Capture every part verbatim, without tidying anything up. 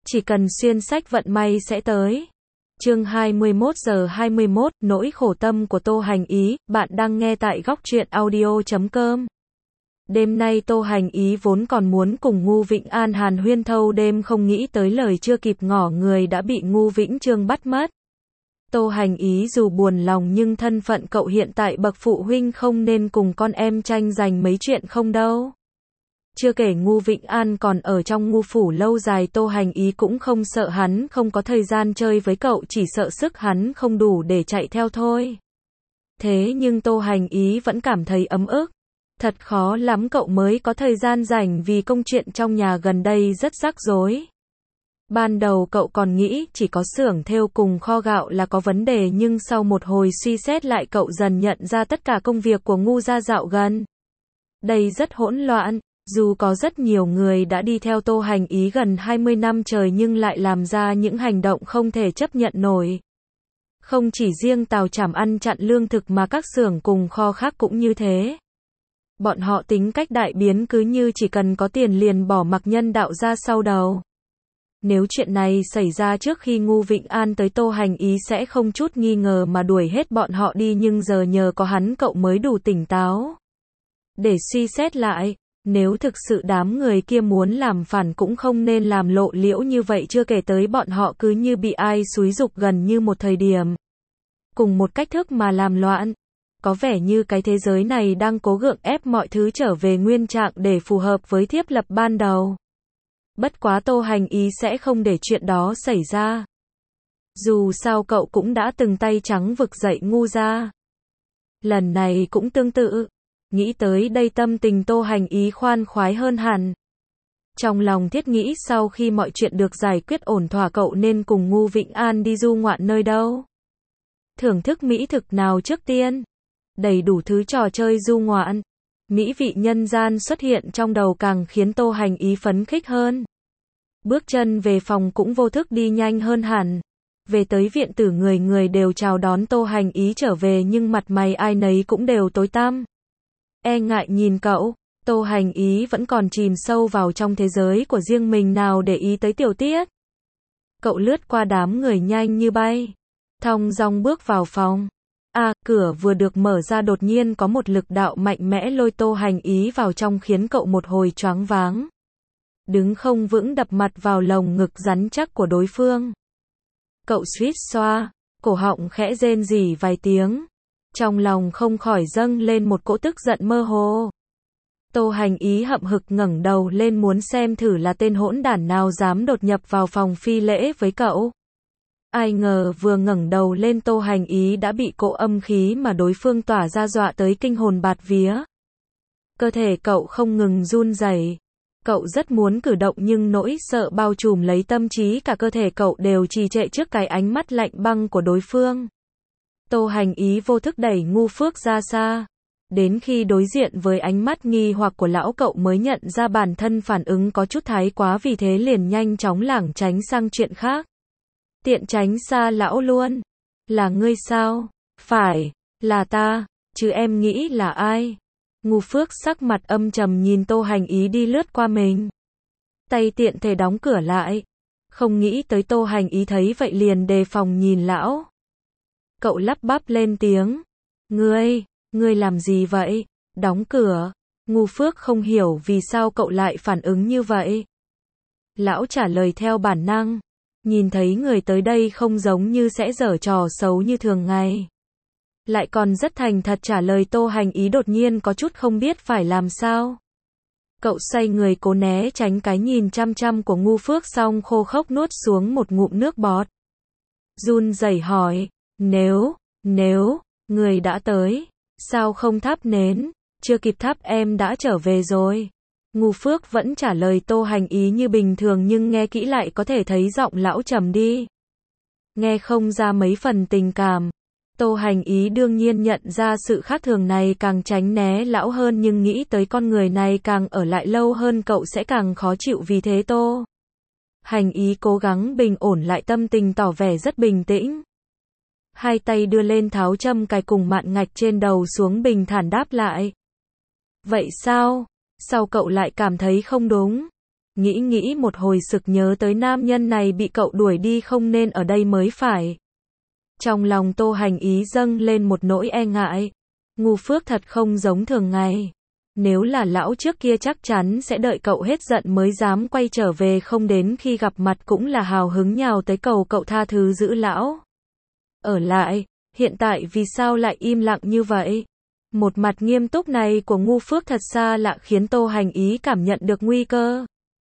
Chỉ cần xuyên sách vận may sẽ tới. Chương hai mươi mốt giờ hai mươi mốt, nỗi khổ tâm của Tô Hành Ý, bạn đang nghe tại góc truyện audio chấm com. Đêm nay Tô Hành Ý vốn còn muốn cùng Ngô Vĩnh An hàn huyên thâu đêm, không nghĩ tới lời chưa kịp ngỏ người đã bị Ngô Vĩnh Chương bắt mất. Tô Hành Ý dù buồn lòng nhưng thân phận cậu hiện tại bậc phụ huynh không nên cùng con em tranh giành mấy chuyện không đâu. Chưa kể Ngô Vĩnh An còn ở trong Ngô phủ lâu dài, Tô Hành Ý cũng không sợ hắn không có thời gian chơi với cậu, chỉ sợ sức hắn không đủ để chạy theo thôi. Thế nhưng Tô Hành Ý vẫn cảm thấy ấm ức. Thật khó lắm cậu mới có thời gian rảnh vì công chuyện trong nhà gần đây rất rắc rối. Ban đầu cậu còn nghĩ chỉ có xưởng thêu cùng kho gạo là có vấn đề, nhưng sau một hồi suy xét lại cậu dần nhận ra tất cả công việc của Ngô gia dạo gần đây rất hỗn loạn. Dù có rất nhiều người đã đi theo Tô Hành Ý gần hai mươi năm trời nhưng lại làm ra những hành động không thể chấp nhận nổi. Không chỉ riêng Tào Trảm ăn chặn lương thực mà các xưởng cùng kho khác cũng như thế. Bọn họ tính cách đại biến, cứ như chỉ cần có tiền liền bỏ mặc nhân đạo ra sau đầu. Nếu chuyện này xảy ra trước khi Ngô Vĩnh An tới, Tô Hành Ý sẽ không chút nghi ngờ mà đuổi hết bọn họ đi, nhưng giờ nhờ có hắn cậu mới đủ tỉnh táo để suy xét lại. Nếu thực sự đám người kia muốn làm phản cũng không nên làm lộ liễu như vậy, chưa kể tới bọn họ cứ như bị ai xúi giục gần như một thời điểm. Cùng một cách thức mà làm loạn. Có vẻ như cái thế giới này đang cố gượng ép mọi thứ trở về nguyên trạng để phù hợp với thiết lập ban đầu. Bất quá Tô Hành Ý sẽ không để chuyện đó xảy ra. Dù sao cậu cũng đã từng tay trắng vực dậy Ngô gia. Lần này cũng tương tự. Nghĩ tới đây tâm tình Tô Hành Ý khoan khoái hơn hẳn. Trong lòng thiết nghĩ sau khi mọi chuyện được giải quyết ổn thỏa, cậu nên cùng Ngô Vĩnh An đi du ngoạn nơi đâu. Thưởng thức mỹ thực nào trước tiên. Đầy đủ thứ trò chơi du ngoạn. Mỹ vị nhân gian xuất hiện trong đầu càng khiến Tô Hành Ý phấn khích hơn. Bước chân về phòng cũng vô thức đi nhanh hơn hẳn. Về tới viện tử, người người đều chào đón Tô Hành Ý trở về nhưng mặt mày ai nấy cũng đều tối tăm. E ngại nhìn cậu, Tô Hành Ý vẫn còn chìm sâu vào trong thế giới của riêng mình, nào để ý tới tiểu tiết. Cậu lướt qua đám người nhanh như bay, thong dong bước vào phòng. À, cửa vừa được mở ra đột nhiên có một lực đạo mạnh mẽ lôi Tô Hành Ý vào trong, khiến cậu một hồi choáng váng. Đứng không vững, đập mặt vào lồng ngực rắn chắc của đối phương. Cậu suýt xoa, cổ họng khẽ rên rỉ vài tiếng. Trong lòng không khỏi dâng lên một cỗ tức giận mơ hồ. Tô Hành Ý hậm hực ngẩng đầu lên muốn xem thử là tên hỗn đản nào dám đột nhập vào phòng phi lễ với cậu. Ai ngờ vừa ngẩng đầu lên, Tô Hành Ý đã bị cỗ âm khí mà đối phương tỏa ra dọa tới kinh hồn bạt vía. Cơ thể cậu không ngừng run rẩy. Cậu rất muốn cử động nhưng nỗi sợ bao trùm lấy tâm trí cả cơ thể cậu, đều trì trệ trước cái ánh mắt lạnh băng của đối phương. Tô Hành Ý vô thức đẩy Ngô Phước ra xa. Đến khi đối diện với ánh mắt nghi hoặc của lão, cậu mới nhận ra bản thân phản ứng có chút thái quá, vì thế liền nhanh chóng lảng tránh sang chuyện khác. Tiện tránh xa lão luôn. Là ngươi sao? Phải, là ta, chứ em nghĩ là ai? Ngô Phước sắc mặt âm trầm nhìn Tô Hành Ý đi lướt qua mình. Tay tiện thể đóng cửa lại. Không nghĩ tới Tô Hành Ý thấy vậy liền đề phòng nhìn lão. Cậu lắp bắp lên tiếng. Ngươi, ngươi làm gì vậy? Đóng cửa. Ngô Phước không hiểu vì sao cậu lại phản ứng như vậy. Lão trả lời theo bản năng. Nhìn thấy người tới đây không giống như sẽ giở trò xấu như thường ngày. Lại còn rất thành thật trả lời. Tô Hành Ý đột nhiên có chút không biết phải làm sao. Cậu xoay người cố né tránh cái nhìn chăm chăm của Ngô Phước, xong khô khốc nuốt xuống một ngụm nước bọt. Run rẩy hỏi. Nếu, nếu, người đã tới, sao không thắp nến? Chưa kịp thắp em đã trở về rồi. Ngô Phước vẫn trả lời Tô Hành Ý như bình thường, nhưng nghe kỹ lại có thể thấy giọng lão trầm đi. Nghe không ra mấy phần tình cảm. Tô Hành Ý đương nhiên nhận ra sự khác thường này, càng tránh né lão hơn, nhưng nghĩ tới con người này càng ở lại lâu hơn cậu sẽ càng khó chịu, vì thế Tô Hành Ý cố gắng bình ổn lại tâm tình, tỏ vẻ rất bình tĩnh. Hai tay đưa lên tháo châm cài cùng mạn ngạch trên đầu xuống, bình thản đáp lại. Vậy sao? Sao cậu lại cảm thấy không đúng? Nghĩ nghĩ một hồi sực nhớ tới nam nhân này bị cậu đuổi đi không nên ở đây mới phải. Trong lòng Tô Hành Ý dâng lên một nỗi e ngại. Ngu Phước thật không giống thường ngày. Nếu là lão trước kia chắc chắn sẽ đợi cậu hết giận mới dám quay trở về, không đến khi gặp mặt cũng là hào hứng nhào tới cầu cậu tha thứ giữ lão. Ở lại, hiện tại vì sao lại im lặng như vậy? Một mặt nghiêm túc này của Ngu Phước thật xa lạ khiến Tô Hành Ý cảm nhận được nguy cơ.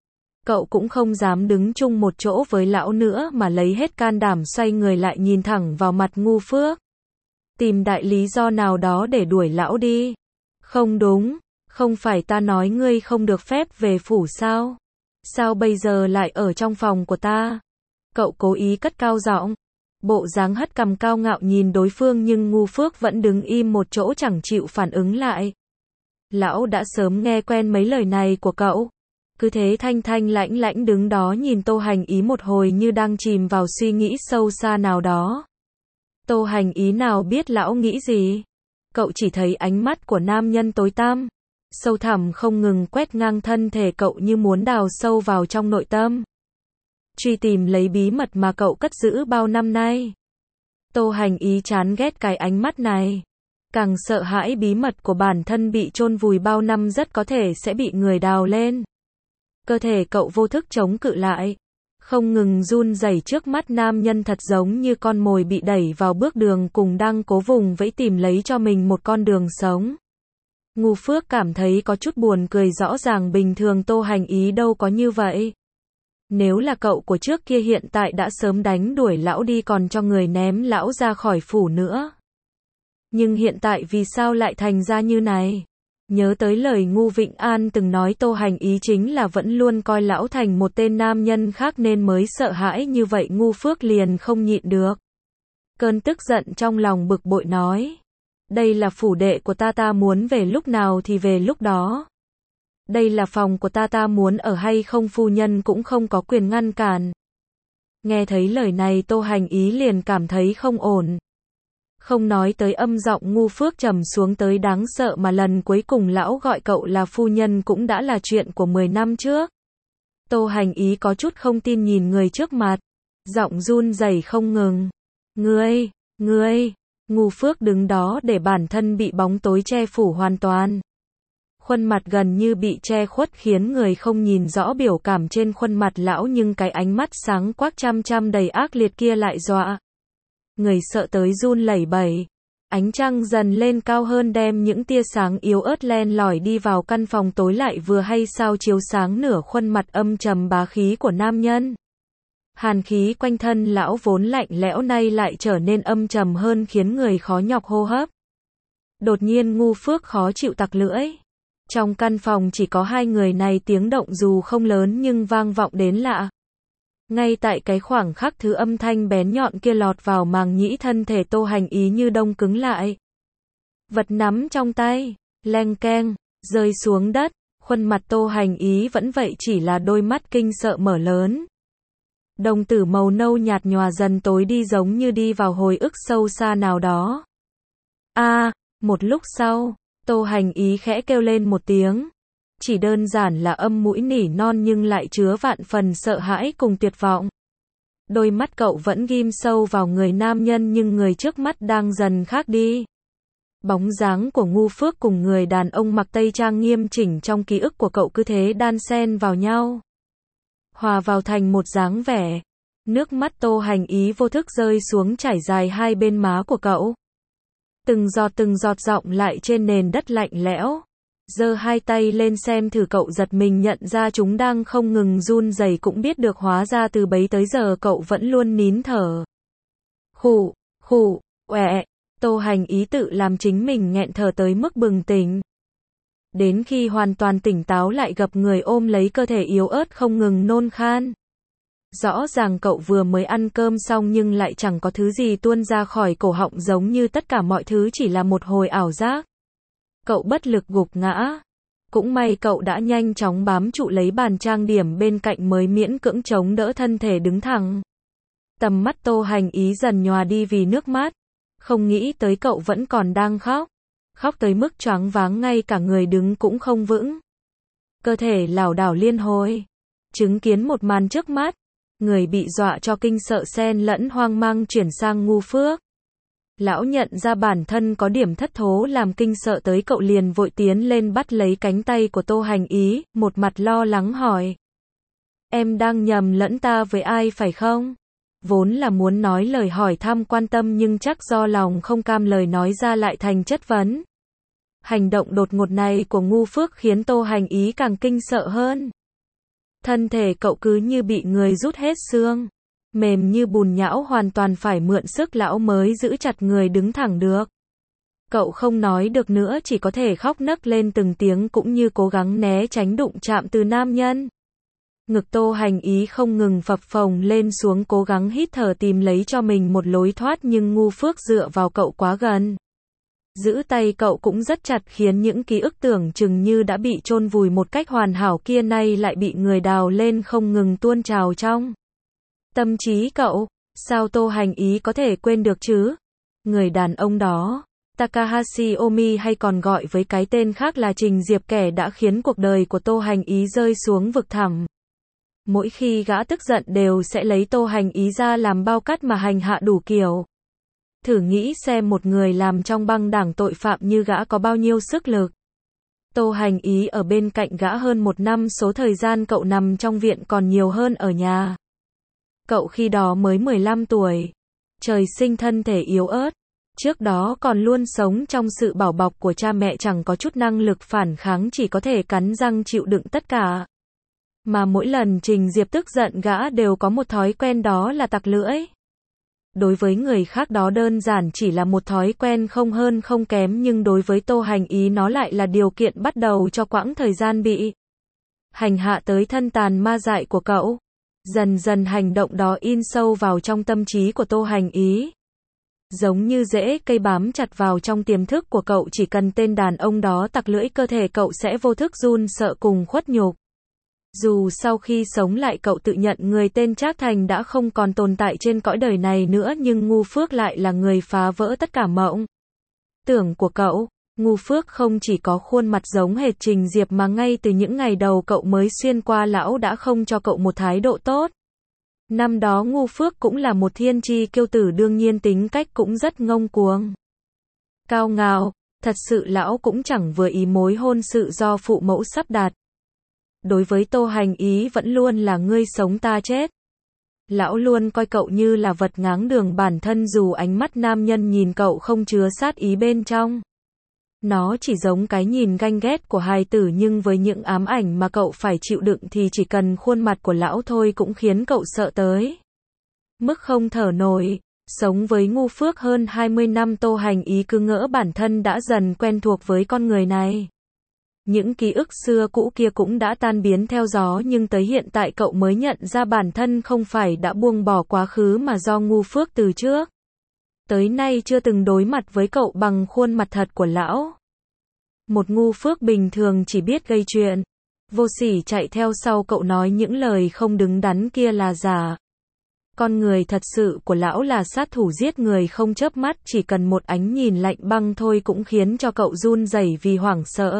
Cậu cũng không dám đứng chung một chỗ với lão nữa mà lấy hết can đảm xoay người lại nhìn thẳng vào mặt Ngu Phước. Tìm đại lý do nào đó để đuổi lão đi. Không đúng, không phải ta nói ngươi không được phép về phủ sao? Sao bây giờ lại ở trong phòng của ta? Cậu cố ý cất cao giọng. Bộ dáng hất cằm cao ngạo nhìn đối phương nhưng Ngu Phước vẫn đứng im một chỗ chẳng chịu phản ứng lại. Lão đã sớm nghe quen mấy lời này của cậu. Cứ thế thanh thanh lãnh lãnh đứng đó nhìn Tô Hành Ý một hồi như đang chìm vào suy nghĩ sâu xa nào đó. Tô Hành Ý nào biết lão nghĩ gì. Cậu chỉ thấy ánh mắt của nam nhân tối tăm, sâu thẳm không ngừng quét ngang thân thể cậu như muốn đào sâu vào trong nội tâm. Truy tìm lấy bí mật mà cậu cất giữ bao năm nay. Tô Hành Ý chán ghét cái ánh mắt này. Càng sợ hãi bí mật của bản thân bị chôn vùi bao năm rất có thể sẽ bị người đào lên. Cơ thể cậu vô thức chống cự lại. Không ngừng run rẩy trước mắt nam nhân thật giống như con mồi bị đẩy vào bước đường cùng đang cố vùng vẫy tìm lấy cho mình một con đường sống. Ngu Phước cảm thấy có chút buồn cười, rõ ràng bình thường Tô Hành Ý đâu có như vậy. Nếu là cậu của trước kia hiện tại đã sớm đánh đuổi lão đi còn cho người ném lão ra khỏi phủ nữa. Nhưng hiện tại vì sao lại thành ra như này? Nhớ tới lời Ngu Vịnh An từng nói Tô Hành Ý chính là vẫn luôn coi lão thành một tên nam nhân khác nên mới sợ hãi như vậy, Ngu Phước liền không nhịn được. Cơn tức giận trong lòng bực bội nói. Đây là phủ đệ của ta, ta muốn về lúc nào thì về lúc đó. Đây là phòng của ta, ta muốn ở hay không phu nhân cũng không có quyền ngăn cản. Nghe thấy lời này Tô Hành Ý liền cảm thấy không ổn. Không nói tới âm giọng Ngu Phước trầm xuống tới đáng sợ mà lần cuối cùng lão gọi cậu là phu nhân cũng đã là chuyện của mười năm trước. Tô Hành Ý có chút không tin nhìn người trước mặt. Giọng run rẩy không ngừng. Ngươi, ngươi, Ngu Phước đứng đó để bản thân bị bóng tối che phủ hoàn toàn. Khuôn mặt gần như bị che khuất khiến người không nhìn rõ biểu cảm trên khuôn mặt lão nhưng cái ánh mắt sáng quắc chăm chăm đầy ác liệt kia lại dọa. Người sợ tới run lẩy bẩy. Ánh trăng dần lên cao hơn đem những tia sáng yếu ớt len lỏi đi vào căn phòng tối lại vừa hay sao chiếu sáng nửa khuôn mặt âm trầm bá khí của nam nhân. Hàn khí quanh thân lão vốn lạnh lẽo nay lại trở nên âm trầm hơn khiến người khó nhọc hô hấp. Đột nhiên Ngu Phước khó chịu tặc lưỡi. Trong căn phòng chỉ có hai người này, tiếng động dù không lớn nhưng vang vọng đến lạ. Ngay tại cái khoảng khắc thứ âm thanh bén nhọn kia lọt vào màng nhĩ, thân thể Tô Hành Ý như đông cứng lại. Vật nắm trong tay, leng keng, rơi xuống đất, khuôn mặt Tô Hành Ý vẫn vậy chỉ là đôi mắt kinh sợ mở lớn. Đồng tử màu nâu nhạt nhòa dần tối đi giống như đi vào hồi ức sâu xa nào đó. A, à, một lúc sau, Tô Hành Ý khẽ kêu lên một tiếng. Chỉ đơn giản là âm mũi nỉ non nhưng lại chứa vạn phần sợ hãi cùng tuyệt vọng. Đôi mắt cậu vẫn ghim sâu vào người nam nhân nhưng người trước mắt đang dần khác đi. Bóng dáng của Ngu Phước cùng người đàn ông mặc tây trang nghiêm chỉnh trong ký ức của cậu cứ thế đan xen vào nhau, hòa vào thành một dáng vẻ. Nước mắt Tô Hành Ý vô thức rơi xuống chảy dài hai bên má của cậu. Từng giọt từng giọt dọng lại trên nền đất lạnh lẽo. Giơ hai tay lên xem thử, cậu giật mình nhận ra chúng đang không ngừng run rẩy, cũng biết được hóa ra từ bấy tới giờ cậu vẫn luôn nín thở. Khụ, khụ, ọe. Tô Hành Ý tự làm chính mình nghẹn thở tới mức bừng tỉnh. Đến khi hoàn toàn tỉnh táo lại gặp người ôm lấy cơ thể yếu ớt không ngừng nôn khan. Rõ ràng cậu vừa mới ăn cơm xong nhưng lại chẳng có thứ gì tuôn ra khỏi cổ họng, giống như tất cả mọi thứ chỉ là một hồi ảo giác. Cậu bất lực gục ngã. Cũng may cậu đã nhanh chóng bám trụ lấy bàn trang điểm bên cạnh mới miễn cưỡng chống đỡ thân thể đứng thẳng. Tầm mắt Tô Hành Ý dần nhòa đi vì nước mắt. Không nghĩ tới cậu vẫn còn đang khóc. Khóc tới mức choáng váng ngay cả người đứng cũng không vững. Cơ thể lảo đảo liên hồi. Chứng kiến một màn trước mắt, người bị dọa cho kinh sợ xen lẫn hoang mang chuyển sang ngu phước. Lão nhận ra bản thân có điểm thất thố làm kinh sợ tới cậu liền vội tiến lên bắt lấy cánh tay của Tô Hành Ý, một mặt lo lắng hỏi. Em đang nhầm lẫn ta với ai phải không? Vốn là muốn nói lời hỏi thăm quan tâm nhưng chắc do lòng không cam lời nói ra lại thành chất vấn. Hành động đột ngột này của ngu phước khiến Tô Hành Ý càng kinh sợ hơn. Thân thể cậu cứ như bị người rút hết xương. Mềm như bùn nhão hoàn toàn phải mượn sức lão mới giữ chặt người đứng thẳng được. Cậu không nói được nữa chỉ có thể khóc nấc lên từng tiếng cũng như cố gắng né tránh đụng chạm từ nam nhân. Ngực Tô Hành Ý không ngừng phập phồng lên xuống cố gắng hít thở tìm lấy cho mình một lối thoát nhưng ngu phước dựa vào cậu quá gần. Giữ tay cậu cũng rất chặt khiến những ký ức tưởng chừng như đã bị chôn vùi một cách hoàn hảo kia nay lại bị người đào lên không ngừng tuôn trào trong tâm trí cậu. Sao Tô Hành Ý có thể quên được chứ? Người đàn ông đó, Takahashi Omi hay còn gọi với cái tên khác là Trình Diệp, kẻ đã khiến cuộc đời của Tô Hành Ý rơi xuống vực thẳm. Mỗi khi gã tức giận đều sẽ lấy Tô Hành Ý ra làm bao cát mà hành hạ đủ kiểu. Thử nghĩ xem một người làm trong băng đảng tội phạm như gã có bao nhiêu sức lực. Tô Hành Ý ở bên cạnh gã hơn một năm, số thời gian cậu nằm trong viện còn nhiều hơn ở nhà. Cậu khi đó mới mười lăm tuổi, trời sinh thân thể yếu ớt, trước đó còn luôn sống trong sự bảo bọc của cha mẹ, chẳng có chút năng lực phản kháng, chỉ có thể cắn răng chịu đựng tất cả. Mà mỗi lần Trình Diệp tức giận gã đều có một thói quen, đó là tặc lưỡi. Đối với người khác đó đơn giản chỉ là một thói quen không hơn không kém, nhưng đối với Tô Hành Ý nó lại là điều kiện bắt đầu cho quãng thời gian bị hành hạ tới thân tàn ma dại của cậu. Dần dần hành động đó in sâu vào trong tâm trí của Tô Hành Ý. Giống như rễ cây bám chặt vào trong tiềm thức của cậu, chỉ cần tên đàn ông đó tặc lưỡi cơ thể cậu sẽ vô thức run sợ cùng khuất nhục. Dù sau khi sống lại cậu tự nhận người tên Trác Thành đã không còn tồn tại trên cõi đời này nữa, nhưng ngu phước lại là người phá vỡ tất cả mộng tưởng của cậu. Ngu phước không chỉ có khuôn mặt giống hệt Trình Diệp mà ngay từ những ngày đầu cậu mới xuyên qua lão đã không cho cậu một thái độ tốt. Năm đó ngu phước cũng là một thiên chi kiêu tử, đương nhiên tính cách cũng rất ngông cuồng, cao ngạo. Thật sự lão cũng chẳng vừa ý mối hôn sự do phụ mẫu sắp đặt. Đối với Tô Hành Ý vẫn luôn là ngươi sống ta chết. Lão luôn coi cậu như là vật ngáng đường bản thân, dù ánh mắt nam nhân nhìn cậu không chứa sát ý bên trong. Nó chỉ giống cái nhìn ganh ghét của hài tử, nhưng với những ám ảnh mà cậu phải chịu đựng thì chỉ cần khuôn mặt của lão thôi cũng khiến cậu sợ tới mức không thở nổi. Sống với ngu phước hơn hai mươi năm, Tô Hành Ý cứ ngỡ bản thân đã dần quen thuộc với con người này. Những ký ức xưa cũ kia cũng đã tan biến theo gió, nhưng tới hiện tại cậu mới nhận ra bản thân không phải đã buông bỏ quá khứ mà do ngu phước từ trước tới nay chưa từng đối mặt với cậu bằng khuôn mặt thật của lão. Một ngu phước bình thường chỉ biết gây chuyện, vô sỉ chạy theo sau cậu nói những lời không đứng đắn kia là giả. Con người thật sự của lão là sát thủ giết người không chớp mắt, chỉ cần một ánh nhìn lạnh băng thôi cũng khiến cho cậu run rẩy vì hoảng sợ.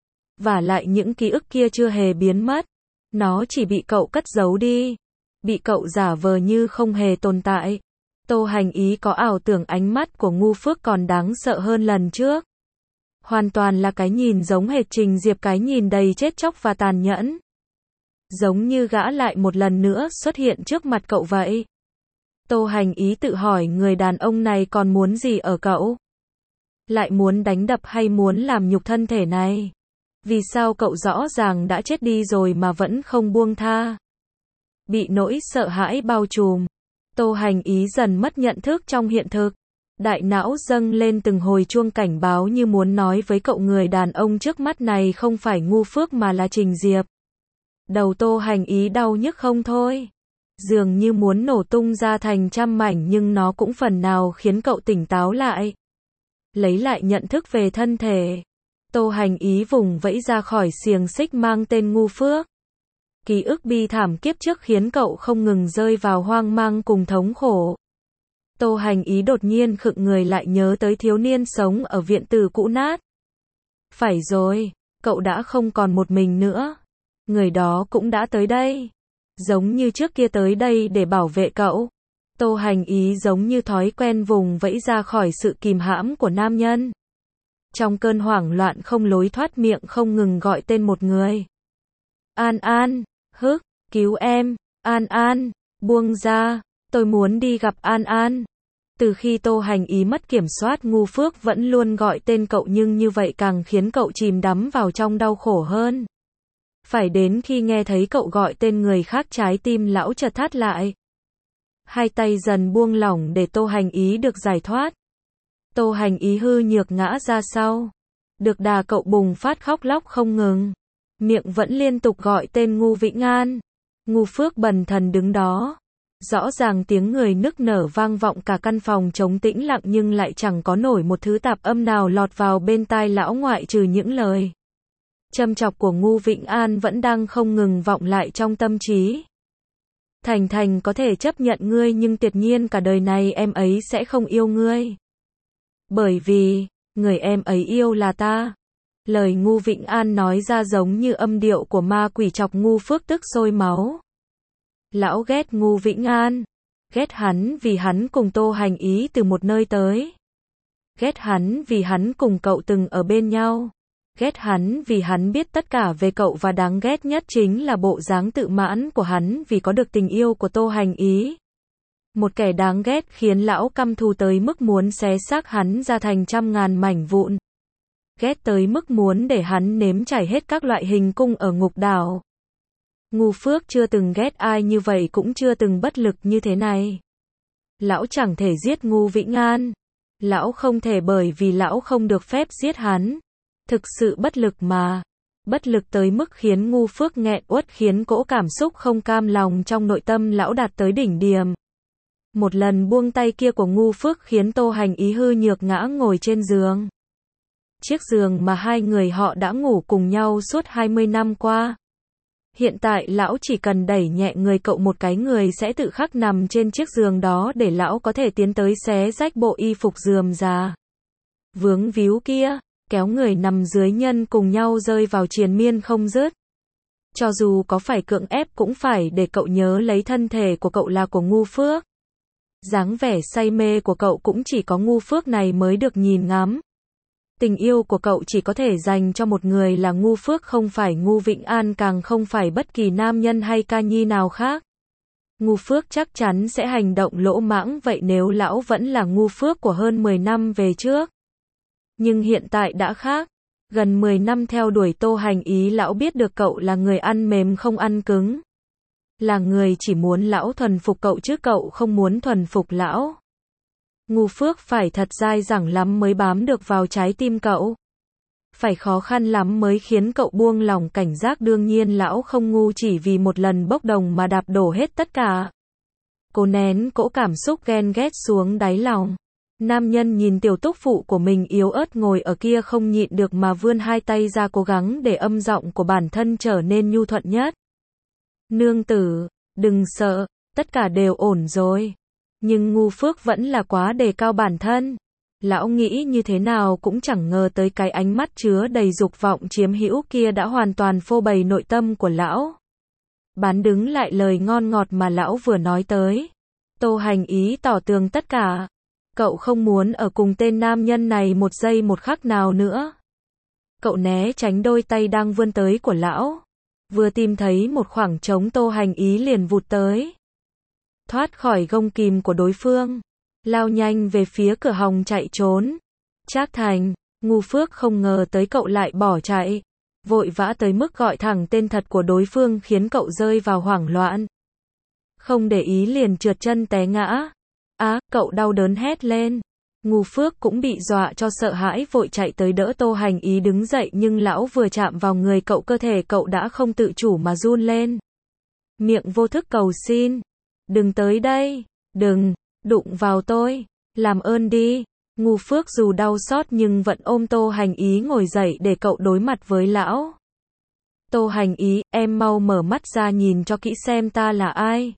Vả lại những ký ức kia chưa hề biến mất, nó chỉ bị cậu cất giấu đi, bị cậu giả vờ như không hề tồn tại. Tô Hành Ý có ảo tưởng ánh mắt của ngu phước còn đáng sợ hơn lần trước. Hoàn toàn là cái nhìn giống hệt Trình Diệp, cái nhìn đầy chết chóc và tàn nhẫn. Giống như gã lại một lần nữa xuất hiện trước mặt cậu vậy. Tô Hành Ý tự hỏi người đàn ông này còn muốn gì ở cậu? Lại muốn đánh đập hay muốn làm nhục thân thể này? Vì sao cậu rõ ràng đã chết đi rồi mà vẫn không buông tha? Bị nỗi sợ hãi bao trùm, Tô Hành Ý dần mất nhận thức trong hiện thực. Đại não dâng lên từng hồi chuông cảnh báo như muốn nói với cậu người đàn ông trước mắt này không phải ngu phước mà là Trình Diệp. Đầu Tô Hành Ý đau nhức không thôi, dường như muốn nổ tung ra thành trăm mảnh, nhưng nó cũng phần nào khiến cậu tỉnh táo lại, lấy lại nhận thức về thân thể. Tô Hành Ý vùng vẫy ra khỏi xiềng xích mang tên ngu phước. Ký ức bi thảm kiếp trước khiến cậu không ngừng rơi vào hoang mang cùng thống khổ. Tô Hành Ý đột nhiên khựng người lại, nhớ tới thiếu niên sống ở viện tử cũ nát. Phải rồi, cậu đã không còn một mình nữa. Người đó cũng đã tới đây. Giống như trước kia tới đây để bảo vệ cậu. Tô Hành Ý giống như thói quen vùng vẫy ra khỏi sự kìm hãm của nam nhân. Trong cơn hoảng loạn không lối thoát, miệng không ngừng gọi tên một người. An An, hức, cứu em, An An, buông ra, tôi muốn đi gặp An An. Từ khi Tô Hành Ý mất kiểm soát, Ngu Phước vẫn luôn gọi tên cậu, nhưng như vậy càng khiến cậu chìm đắm vào trong đau khổ hơn. Phải đến khi nghe thấy cậu gọi tên người khác, trái tim lão chợt thắt lại. Hai tay dần buông lỏng để Tô Hành Ý được giải thoát. Tô Hành Ý hư nhược ngã ra sau. Được đà cậu bùng phát khóc lóc không ngừng. Miệng vẫn liên tục gọi tên Ngu Vĩnh An. Ngu Phước bần thần đứng đó. Rõ ràng tiếng người nức nở vang vọng cả căn phòng trống tĩnh lặng, nhưng lại chẳng có nổi một thứ tạp âm nào lọt vào bên tai lão ngoại trừ những lời châm chọc của Ngu Vĩnh An vẫn đang không ngừng vọng lại trong tâm trí. Thành Thành có thể chấp nhận ngươi, nhưng tuyệt nhiên cả đời này em ấy sẽ không yêu ngươi. Bởi vì, người em ấy yêu là ta. Lời Ngu Vĩnh An nói ra giống như âm điệu của ma quỷ, chọc Ngu Phước tức sôi máu. Lão ghét Ngu Vĩnh An. Ghét hắn vì hắn cùng Tô Hành Ý từ một nơi tới. Ghét hắn vì hắn cùng cậu từng ở bên nhau. Ghét hắn vì hắn biết tất cả về cậu, và đáng ghét nhất chính là bộ dáng tự mãn của hắn vì có được tình yêu của Tô Hành Ý. Một kẻ đáng ghét khiến lão căm thù tới mức muốn xé xác hắn ra thành trăm ngàn mảnh vụn. Ghét tới mức muốn để hắn nếm trải hết các loại hình cung ở ngục đảo. Ngu Phước chưa từng ghét ai như vậy, cũng chưa từng bất lực như thế này. Lão chẳng thể giết Ngu Vĩnh An. Lão không thể, bởi vì lão không được phép giết hắn. Thực sự bất lực mà. Bất lực tới mức khiến Ngu Phước nghẹn uất, khiến cỗ cảm xúc không cam lòng trong nội tâm lão đạt tới đỉnh điểm. Một lần buông tay kia của Ngu Phước khiến Tô Hành Ý hư nhược ngã ngồi trên giường. Chiếc giường mà hai người họ đã ngủ cùng nhau suốt hai mươi năm qua. Hiện tại lão chỉ cần đẩy nhẹ người cậu một cái, người sẽ tự khắc nằm trên chiếc giường đó để lão có thể tiến tới xé rách bộ y phục rườm rà vướng víu kia, kéo người nằm dưới nhân cùng nhau rơi vào triền miên không dứt. Cho dù có phải cưỡng ép cũng phải để cậu nhớ lấy thân thể của cậu là của Ngu Phước. Dáng vẻ say mê của cậu cũng chỉ có Ngu Phước này mới được nhìn ngắm. Tình yêu của cậu chỉ có thể dành cho một người là Ngu Phước, không phải Ngu Vĩnh An, càng không phải bất kỳ nam nhân hay ca nhi nào khác. Ngu Phước chắc chắn sẽ hành động lỗ mãng vậy nếu lão vẫn là Ngu Phước của hơn mười năm về trước. Nhưng hiện tại đã khác. Gần mười năm theo đuổi Tô Hành Ý, lão biết được cậu là người ăn mềm không ăn cứng. Là người chỉ muốn lão thuần phục cậu chứ cậu không muốn thuần phục lão. Ngu Phước phải thật dai dẳng lắm mới bám được vào trái tim cậu. Phải khó khăn lắm mới khiến cậu buông lòng cảnh giác. Đương nhiên lão không ngu chỉ vì một lần bốc đồng mà đạp đổ hết tất cả. Cố nén cỗ cảm xúc ghen ghét xuống đáy lòng. Nam nhân nhìn tiểu túc phụ của mình yếu ớt ngồi ở kia không nhịn được mà vươn hai tay ra, cố gắng để âm giọng của bản thân trở nên nhu thuận nhất. Nương tử, đừng sợ, tất cả đều ổn rồi. Nhưng Ngu Phước vẫn là quá đề cao bản thân. Lão nghĩ như thế nào cũng chẳng ngờ tới cái ánh mắt chứa đầy dục vọng chiếm hữu kia đã hoàn toàn phô bày nội tâm của lão. Bán đứng lại lời ngon ngọt mà lão vừa nói tới. Tô Hành Ý tỏ tường tất cả. Cậu không muốn ở cùng tên nam nhân này một giây một khắc nào nữa. Cậu né tránh đôi tay đang vươn tới của lão. Vừa tìm thấy một khoảng trống, Tô Hành Ý liền vụt tới. Thoát khỏi gông kìm của đối phương. Lao nhanh về phía cửa hòng chạy trốn. Trác Thành, Ngu Phước không ngờ tới cậu lại bỏ chạy. Vội vã tới mức gọi thẳng tên thật của đối phương khiến cậu rơi vào hoảng loạn. Không để ý liền trượt chân té ngã. Á, à, cậu đau đớn hét lên. Ngu Phước cũng bị dọa cho sợ hãi, vội chạy tới đỡ Tô Hành Ý đứng dậy, nhưng lão vừa chạm vào người cậu, cơ thể cậu đã không tự chủ mà run lên. Miệng vô thức cầu xin. Đừng tới đây, đừng, đụng vào tôi, làm ơn đi. Ngu Phước dù đau xót nhưng vẫn ôm Tô Hành Ý ngồi dậy để cậu đối mặt với lão. Tô Hành Ý, em mau mở mắt ra nhìn cho kỹ xem ta là ai.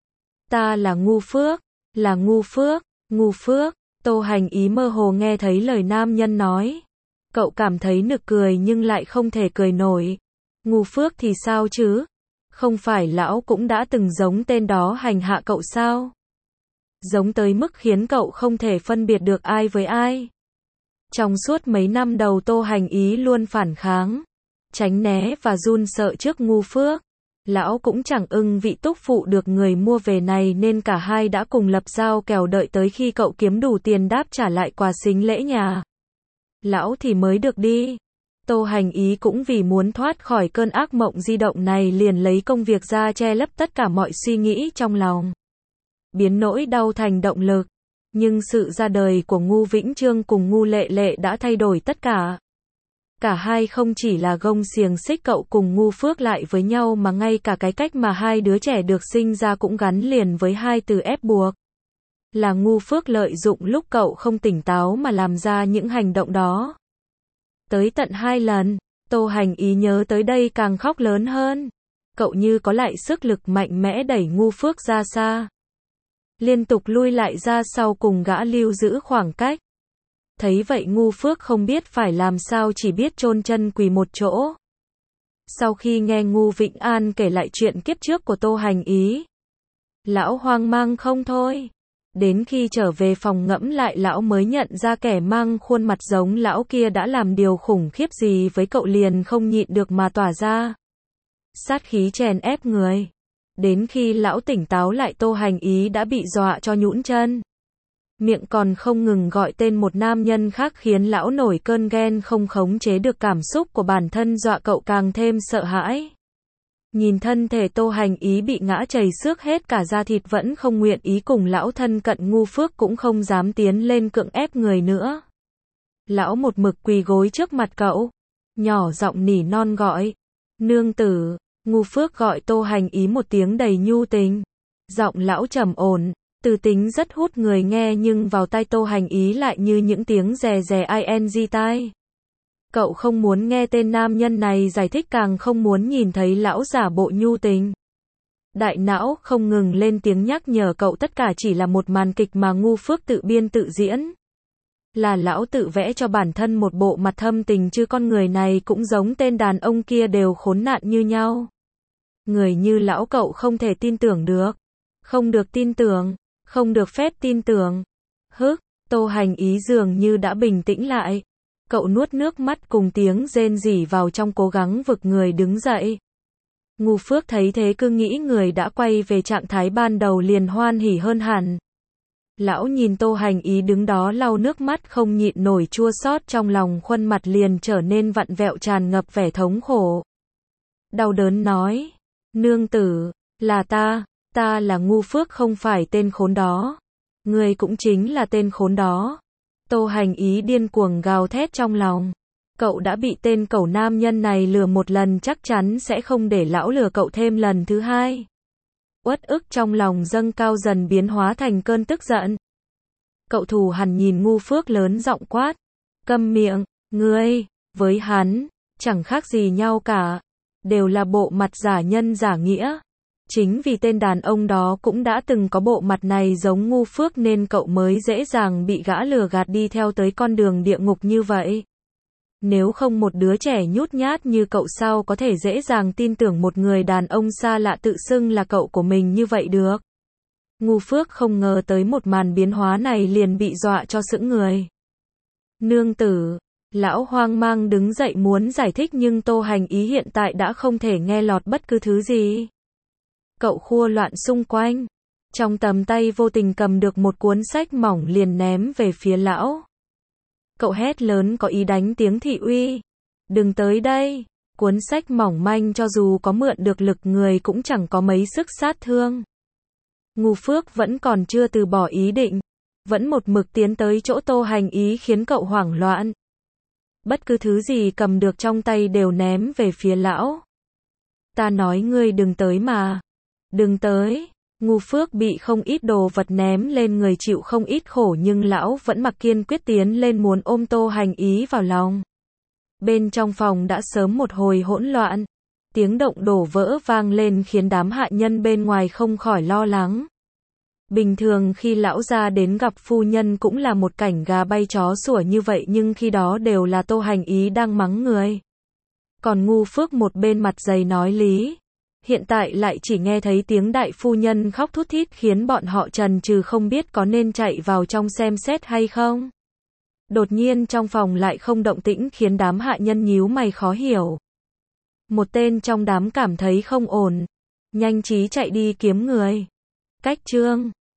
Ta là Ngu Phước, là Ngu Phước, Ngu Phước. Tô Hành Ý mơ hồ nghe thấy lời nam nhân nói. Cậu cảm thấy nực cười nhưng lại không thể cười nổi. Ngu Phước thì sao chứ? Không phải lão cũng đã từng giống tên đó hành hạ cậu sao? Giống tới mức khiến cậu không thể phân biệt được ai với ai. Trong suốt mấy năm đầu Tô Hành Ý luôn phản kháng, tránh né và run sợ trước Ngu Phước. Lão cũng chẳng ưng vị túc phụ được người mua về này nên cả hai đã cùng lập giao kèo đợi tới khi cậu kiếm đủ tiền đáp trả lại quà sính lễ nhà. Lão thì mới được đi. Tô Hành Ý cũng vì muốn thoát khỏi cơn ác mộng di động này liền lấy công việc ra che lấp tất cả mọi suy nghĩ trong lòng. Biến nỗi đau thành động lực. Nhưng sự ra đời của Ngu Vĩnh Chương cùng Ngu Lệ Lệ đã thay đổi tất cả. Cả hai không chỉ là gông xiềng xích cậu cùng Ngu Phước lại với nhau mà ngay cả cái cách mà hai đứa trẻ được sinh ra cũng gắn liền với hai từ ép buộc. Là Ngu Phước lợi dụng lúc cậu không tỉnh táo mà làm ra những hành động đó. Tới tận hai lần, Tô Hành Ý nhớ tới đây càng khóc lớn hơn. Cậu như có lại sức lực mạnh mẽ đẩy Ngu Phước ra xa. Liên tục lui lại ra sau cùng gã lưu giữ khoảng cách. Thấy vậy Ngu Phước không biết phải làm sao chỉ biết chôn chân quỳ một chỗ. Sau khi nghe Ngu Vĩnh An kể lại chuyện kiếp trước của Tô Hành Ý, lão hoang mang không thôi. Đến khi trở về phòng ngẫm lại lão mới nhận ra kẻ mang khuôn mặt giống lão kia đã làm điều khủng khiếp gì với cậu liền không nhịn được mà tỏa ra. Sát khí chèn ép người. Đến khi lão tỉnh táo lại Tô Hành Ý đã bị dọa cho nhũn chân. Miệng còn không ngừng gọi tên một nam nhân khác khiến lão nổi cơn ghen không khống chế được cảm xúc của bản thân dọa cậu càng thêm sợ hãi. Nhìn thân thể Tô Hành Ý bị ngã chảy xước hết cả da thịt vẫn không nguyện ý cùng lão thân cận Ngu Phước cũng không dám tiến lên cưỡng ép người nữa. Lão một mực quỳ gối trước mặt cậu, nhỏ giọng nỉ non gọi, nương tử. Ngu Phước gọi Tô Hành Ý một tiếng đầy nhu tình. Giọng lão trầm ổn, từ tính rất hút người nghe nhưng vào tai Tô Hành Ý lại như những tiếng rè rè ing tai. Cậu không muốn nghe tên nam nhân này giải thích càng không muốn nhìn thấy lão giả bộ nhu tình. Đại não không ngừng lên tiếng nhắc nhở cậu tất cả chỉ là một màn kịch mà Ngu Phước tự biên tự diễn. Là lão tự vẽ cho bản thân một bộ mặt thâm tình chứ con người này cũng giống tên đàn ông kia đều khốn nạn như nhau. Người như lão cậu không thể tin tưởng được. Không được tin tưởng. Không được phép tin tưởng. Hức, Tô Hành Ý dường như đã bình tĩnh lại. Cậu nuốt nước mắt cùng tiếng rên rỉ vào trong cố gắng vực người đứng dậy. Ngu Phước thấy thế cứ nghĩ người đã quay về trạng thái ban đầu liền hoan hỉ hơn hẳn. Lão nhìn Tô Hành Ý đứng đó lau nước mắt không nhịn nổi chua xót trong lòng khuôn mặt liền trở nên vặn vẹo tràn ngập vẻ thống khổ. Đau đớn nói, nương tử, là ta, ta là Ngu Phước không phải tên khốn đó. Ngươi cũng chính là tên khốn đó. Tô Hành Ý điên cuồng gào thét trong lòng. Cậu đã bị tên cẩu nam nhân này lừa một lần chắc chắn sẽ không để lão lừa cậu thêm lần thứ hai. Uất ức trong lòng dâng cao dần biến hóa thành cơn tức giận. Cậu thù hằn nhìn Ngu Phước lớn giọng quát. Câm miệng, ngươi, với hắn, chẳng khác gì nhau cả. Đều là bộ mặt giả nhân giả nghĩa. Chính vì tên đàn ông đó cũng đã từng có bộ mặt này giống Ngu Phước nên cậu mới dễ dàng bị gã lừa gạt đi theo tới con đường địa ngục như vậy. Nếu không một đứa trẻ nhút nhát như cậu sao có thể dễ dàng tin tưởng một người đàn ông xa lạ tự xưng là cậu của mình như vậy được. Ngu Phước không ngờ tới một màn biến hóa này liền bị dọa cho sững người. Nương tử, lão hoang mang đứng dậy muốn giải thích nhưng Tô Hành Ý hiện tại đã không thể nghe lọt bất cứ thứ gì. Cậu khua loạn xung quanh. Trong tầm tay vô tình cầm được một cuốn sách mỏng liền ném về phía lão. Cậu hét lớn có ý đánh tiếng thị uy. Đừng tới đây. Cuốn sách mỏng manh cho dù có mượn được lực người cũng chẳng có mấy sức sát thương. Ngu Phước vẫn còn chưa từ bỏ ý định. Vẫn một mực tiến tới chỗ Tô Hành Ý khiến cậu hoảng loạn. Bất cứ thứ gì cầm được trong tay đều ném về phía lão. Ta nói ngươi đừng tới mà. Đừng tới. Ngu Phước bị không ít đồ vật ném lên người chịu không ít khổ nhưng lão vẫn mặc kiên quyết tiến lên muốn ôm Tô Hành Ý vào lòng. Bên trong phòng đã sớm một hồi hỗn loạn. Tiếng động đổ vỡ vang lên khiến đám hạ nhân bên ngoài không khỏi lo lắng. Bình thường khi lão gia đến gặp phu nhân cũng là một cảnh gà bay chó sủa như vậy nhưng khi đó đều là Tô Hành Ý đang mắng người. Còn Ngu Phước một bên mặt dày nói lý. Hiện tại lại chỉ nghe thấy tiếng đại phu nhân khóc thút thít khiến bọn họ chần chừ không biết có nên chạy vào trong xem xét hay không. Đột nhiên trong phòng lại không động tĩnh khiến đám hạ nhân nhíu mày khó hiểu. Một tên trong đám cảm thấy không ổn, nhanh trí chạy đi kiếm người. Cách chương